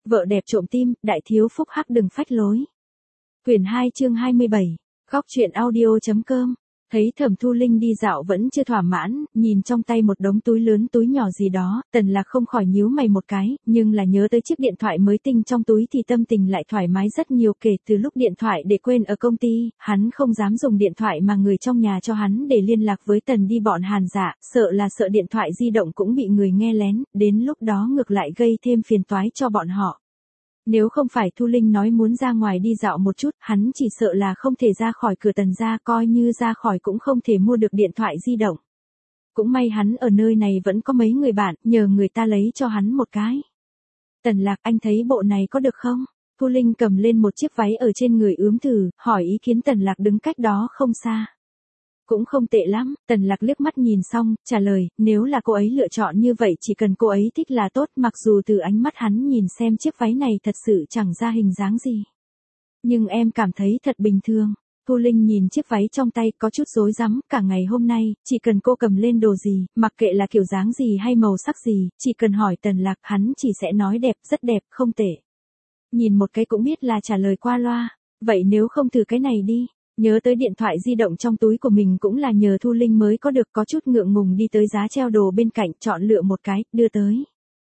Vợ đẹp trộm tim, đại thiếu phúc hắc đừng phách lối. Quyển 2 chương 27, góc truyện audio.com. Thấy Thẩm Thu Linh đi dạo vẫn chưa thỏa mãn, nhìn trong tay một đống túi lớn túi nhỏ gì đó, Tần Lạc không khỏi nhíu mày một cái, nhưng là nhớ tới chiếc điện thoại mới tinh trong túi thì tâm tình lại thoải mái rất nhiều. Kể từ lúc điện thoại để quên ở công ty, hắn không dám dùng điện thoại mà người trong nhà cho hắn để liên lạc với Tần đi bọn Hàn Dạ, sợ điện thoại di động cũng bị người nghe lén, đến lúc đó ngược lại gây thêm phiền toái cho bọn họ. Nếu không phải Thu Linh nói muốn ra ngoài đi dạo một chút, hắn chỉ sợ là không thể ra khỏi cửa Tần gia, coi như ra khỏi cũng không thể mua được điện thoại di động. Cũng may hắn ở nơi này vẫn có mấy người bạn, nhờ người ta lấy cho hắn một cái. Tần Lạc, anh thấy bộ này có được không? Thu Linh cầm lên một chiếc váy ở trên người ướm thử, hỏi ý kiến. Tần Lạc đứng cách đó không xa. Cũng không tệ lắm, Tần Lạc liếc mắt nhìn xong, trả lời, nếu là cô ấy lựa chọn như vậy chỉ cần cô ấy thích là tốt. Mặc dù từ ánh mắt hắn nhìn xem chiếc váy này thật sự chẳng ra hình dáng gì. Nhưng em cảm thấy thật bình thường. Thu Linh nhìn chiếc váy trong tay có chút rối rắm, cả ngày hôm nay, chỉ cần cô cầm lên đồ gì, mặc kệ là kiểu dáng gì hay màu sắc gì, chỉ cần hỏi Tần Lạc hắn chỉ sẽ nói đẹp, rất đẹp, không tệ. Nhìn một cái cũng biết là trả lời qua loa, vậy nếu không thử cái này đi. Nhớ tới điện thoại di động trong túi của mình cũng là nhờ Thu Linh mới có được, có chút ngượng ngùng đi tới giá treo đồ bên cạnh, chọn lựa một cái, đưa tới.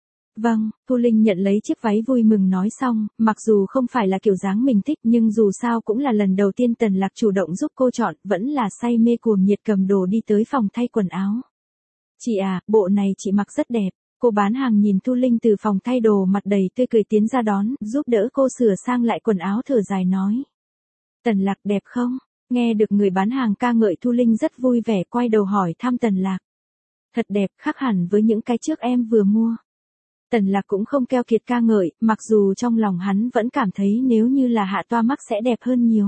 Vâng, Thu Linh nhận lấy chiếc váy vui mừng nói xong, mặc dù không phải là kiểu dáng mình thích nhưng dù sao cũng là lần đầu tiên Tần Lạc chủ động giúp cô chọn, vẫn là say mê cuồng nhiệt cầm đồ đi tới phòng thay quần áo. Chị à, bộ này chị mặc rất đẹp. Cô bán hàng nhìn Thu Linh từ phòng thay đồ mặt đầy tươi cười tiến ra đón, giúp đỡ cô sửa sang lại quần áo thở dài nói. Tần Lạc đẹp không? Nghe được người bán hàng ca ngợi Thu Linh rất vui vẻ quay đầu hỏi thăm Tần Lạc. Thật đẹp, khác hẳn với những cái trước em vừa mua. Tần Lạc cũng không keo kiệt ca ngợi, mặc dù trong lòng hắn vẫn cảm thấy nếu như là hạ toa mắc sẽ đẹp hơn nhiều.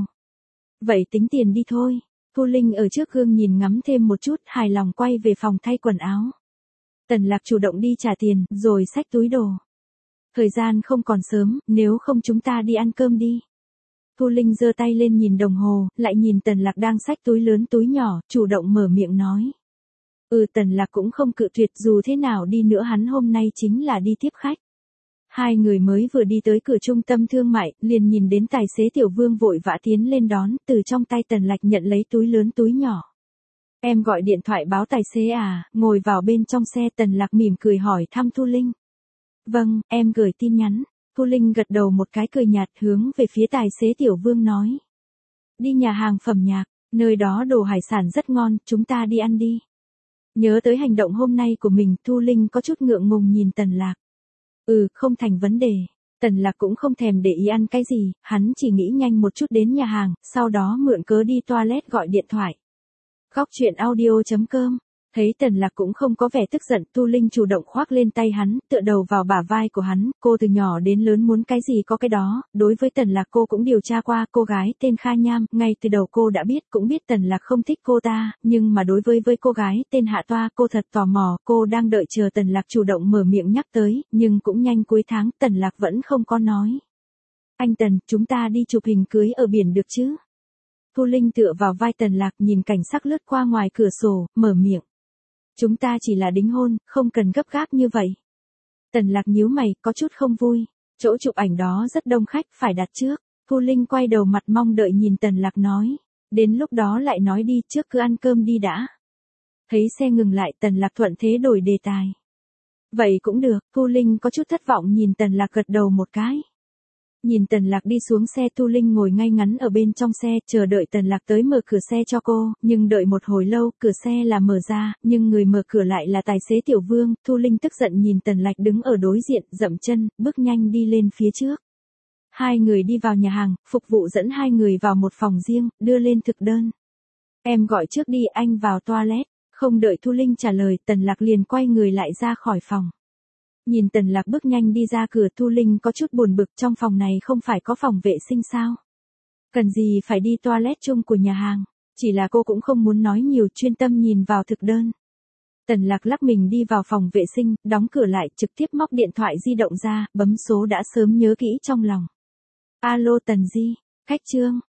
Vậy tính tiền đi thôi. Thu Linh ở trước gương nhìn ngắm thêm một chút, hài lòng quay về phòng thay quần áo. Tần Lạc chủ động đi trả tiền, rồi xách túi đồ. Thời gian không còn sớm, nếu không chúng ta đi ăn cơm đi. Thu Linh giơ tay lên nhìn đồng hồ, lại nhìn Tần Lạc đang xách túi lớn túi nhỏ, chủ động mở miệng nói. Tần Lạc cũng không cự tuyệt, dù thế nào đi nữa hắn hôm nay chính là đi tiếp khách. Hai người mới vừa đi tới cửa trung tâm thương mại, liền nhìn đến tài xế Tiểu Vương vội vã tiến lên đón, từ trong tay Tần Lạc nhận lấy túi lớn túi nhỏ. Em gọi điện thoại báo tài xế à? Ngồi vào bên trong xe, Tần Lạc mỉm cười hỏi thăm Thu Linh. Vâng, em gửi tin nhắn. Thu Linh gật đầu một cái cười nhạt, hướng về phía tài xế Tiểu Vương nói. Đi nhà hàng Phẩm Nhạc, nơi đó đồ hải sản rất ngon, chúng ta đi ăn đi. Nhớ tới hành động hôm nay của mình, Thu Linh có chút ngượng ngùng nhìn Tần Lạc. Không thành vấn đề. Tần Lạc cũng không thèm để ý ăn cái gì, hắn chỉ nghĩ nhanh một chút đến nhà hàng, sau đó mượn cớ đi toilet gọi điện thoại. Góc truyện audio.com. Thấy Tần Lạc cũng không có vẻ tức giận, Thu Linh chủ động khoác lên tay hắn, tựa đầu vào bả vai của hắn, cô từ nhỏ đến lớn muốn cái gì có cái đó. Đối với Tần Lạc cô cũng điều tra qua, cô gái tên Kha Nham, ngay từ đầu cô đã biết, cũng biết Tần Lạc không thích cô ta, nhưng mà đối với cô gái tên Hạ Toa, cô thật tò mò, cô đang đợi chờ Tần Lạc chủ động mở miệng nhắc tới, nhưng cũng nhanh cuối tháng, Tần Lạc vẫn không có nói. Anh Tần, chúng ta đi chụp hình cưới ở biển được chứ? Thu Linh tựa vào vai Tần Lạc nhìn cảnh sắc lướt qua ngoài cửa sổ, mở miệng. Chúng ta chỉ là đính hôn, không cần gấp gáp như vậy. Tần Lạc nhíu mày, có chút không vui. Chỗ chụp ảnh đó rất đông khách, phải đặt trước. Thu Linh quay đầu mặt mong đợi nhìn Tần Lạc nói. Đến lúc đó lại nói đi, trước cứ ăn cơm đi đã. Thấy xe ngừng lại, Tần Lạc thuận thế đổi đề tài. Vậy cũng được, Thu Linh có chút thất vọng nhìn Tần Lạc gật đầu một cái. Nhìn Tần Lạc đi xuống xe, Thu Linh ngồi ngay ngắn ở bên trong xe, chờ đợi Tần Lạc tới mở cửa xe cho cô, nhưng đợi một hồi lâu, cửa xe là mở ra, nhưng người mở cửa lại là tài xế Tiểu Vương. Thu Linh tức giận nhìn Tần Lạc đứng ở đối diện, dậm chân, bước nhanh đi lên phía trước. Hai người đi vào nhà hàng, phục vụ dẫn hai người vào một phòng riêng, đưa lên thực đơn. Em gọi trước đi, anh vào toilet. Không đợi Thu Linh trả lời, Tần Lạc liền quay người lại ra khỏi phòng. Nhìn Tần Lạc bước nhanh đi ra cửa, Thu Linh có chút buồn bực, trong phòng này không phải có phòng vệ sinh sao? Cần gì phải đi toilet chung của nhà hàng? Chỉ là cô cũng không muốn nói nhiều, chuyên tâm nhìn vào thực đơn. Tần Lạc lắc mình đi vào phòng vệ sinh, đóng cửa lại, trực tiếp móc điện thoại di động ra, bấm số đã sớm nhớ kỹ trong lòng. Alo Tần Di, khách Trương,